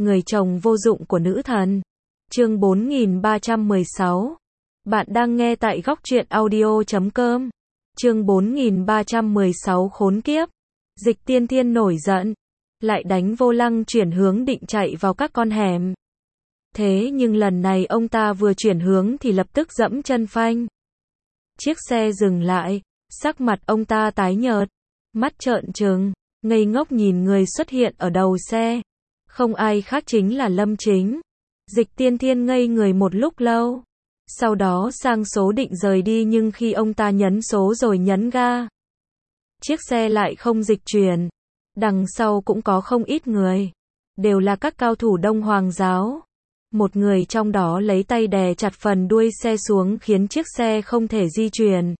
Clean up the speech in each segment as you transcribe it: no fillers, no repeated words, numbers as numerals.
Người chồng vô dụng của nữ thần. Chương 4316. Bạn đang nghe tại góc truyện audio.com. Chương 4316 khốn kiếp. Dịch Tiên Thiên nổi giận, lại đánh vô lăng chuyển hướng định chạy vào các con hẻm. Thế nhưng lần này ông ta vừa chuyển hướng thì lập tức dẫm chân phanh. Chiếc xe dừng lại, sắc mặt ông ta tái nhợt, mắt trợn trừng, ngây ngốc nhìn người xuất hiện ở đầu xe. Không ai khác chính là Lâm Chính. Dịch Tiên Thiên ngây người một lúc lâu, sau đó sang số định rời đi, nhưng khi ông ta nhấn số rồi nhấn ga, chiếc xe lại không dịch chuyển. Đằng sau cũng có không ít người, đều là các cao thủ Đông Hoàng giáo. Một người trong đó lấy tay đè chặt phần đuôi xe xuống khiến chiếc xe không thể di chuyển.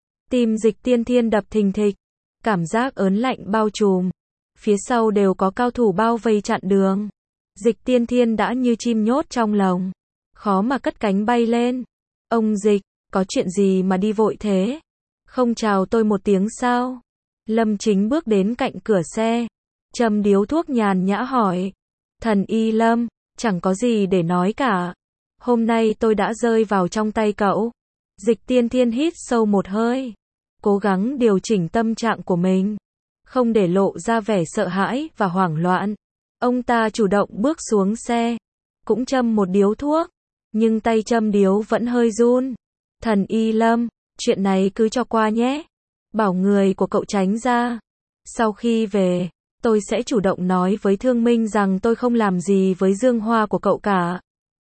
Tim Dịch Tiên Thiên đập thình thịch, cảm giác ớn lạnh bao trùm. Phía sau đều có cao thủ bao vây chặn đường. Dịch Tiên Thiên đã như chim nhốt trong lồng, khó mà cất cánh bay lên. Ông Dịch, có chuyện gì mà đi vội thế? Không chào tôi một tiếng sao? Lâm Chính bước đến cạnh cửa xe, châm điếu thuốc nhàn nhã hỏi. Thần Y Lâm, chẳng có gì để nói cả. Hôm nay tôi đã rơi vào trong tay cậu. Dịch Tiên Thiên hít sâu một hơi, cố gắng điều chỉnh tâm trạng của mình, không để lộ ra vẻ sợ hãi và hoảng loạn. Ông ta chủ động bước xuống xe, cũng châm một điếu thuốc, nhưng tay châm điếu vẫn hơi run. Thần Y Lâm, chuyện này cứ cho qua nhé. Bảo người của cậu tránh ra. Sau khi về, tôi sẽ chủ động nói với Thương Minh rằng tôi không làm gì với Dương Hoa của cậu cả.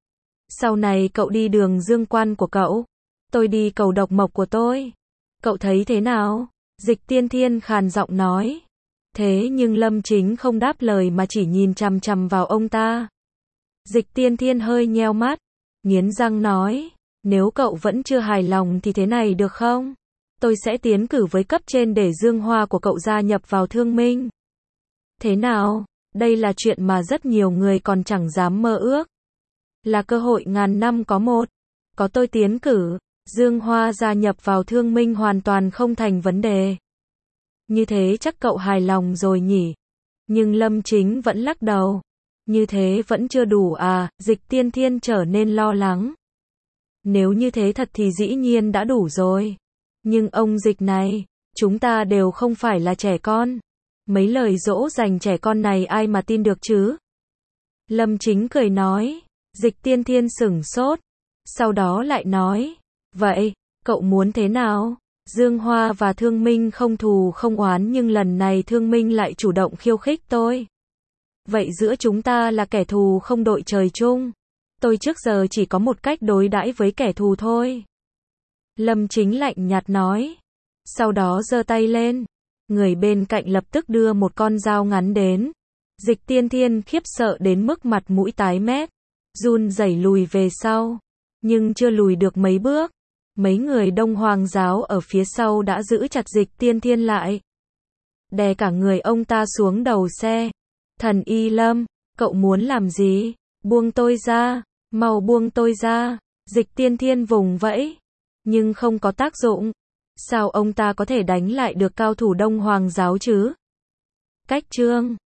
Sau này cậu đi đường Dương Quan của cậu, tôi đi cầu Độc Mộc của tôi. Cậu thấy thế nào? Dịch Tiên Thiên khàn giọng nói. Thế nhưng Lâm Chính không đáp lời mà chỉ nhìn chằm chằm vào ông ta. Dịch Tiên Thiên hơi nheo mắt, nghiến răng nói, nếu cậu vẫn chưa hài lòng thì thế này được không? Tôi sẽ tiến cử với cấp trên để Dương Hoa của cậu gia nhập vào Thương Minh. Thế nào? Đây là chuyện mà rất nhiều người còn chẳng dám mơ ước. Là cơ hội ngàn năm có một. Có tôi tiến cử, Dương Hoa gia nhập vào Thương Minh hoàn toàn không thành vấn đề. Như thế chắc cậu hài lòng rồi nhỉ? Nhưng Lâm Chính vẫn lắc đầu. Như thế vẫn chưa đủ à? Dịch Tiên Thiên trở nên lo lắng. Nếu như thế thật thì dĩ nhiên đã đủ rồi. Nhưng ông Dịch này, chúng ta đều không phải là trẻ con. Mấy lời dỗ dành trẻ con này ai mà tin được chứ? Lâm Chính cười nói. Dịch Tiên Thiên sửng sốt, sau đó lại nói, vậy, cậu muốn thế nào? Dương Hoa và Thương Minh không thù không oán, nhưng lần này Thương Minh lại chủ động khiêu khích tôi. Vậy giữa chúng ta là kẻ thù không đội trời chung. Tôi trước giờ chỉ có một cách đối đãi với kẻ thù thôi. Lâm Chính lạnh nhạt nói. Sau đó giơ tay lên. Người bên cạnh lập tức đưa một con dao ngắn đến. Dịch Tiên Thiên khiếp sợ đến mức mặt mũi tái mét, run rẩy lùi về sau. Nhưng chưa lùi được mấy bước, mấy người Đông Hoàng giáo ở phía sau đã giữ chặt Dịch Tiên Thiên lại, đè cả người ông ta xuống đầu xe. Thần Y Lâm, cậu muốn làm gì? Buông tôi ra, mau buông tôi ra. Dịch Tiên Thiên vùng vẫy, nhưng không có tác dụng. Sao ông ta có thể đánh lại được cao thủ Đông Hoàng giáo chứ? Cách chương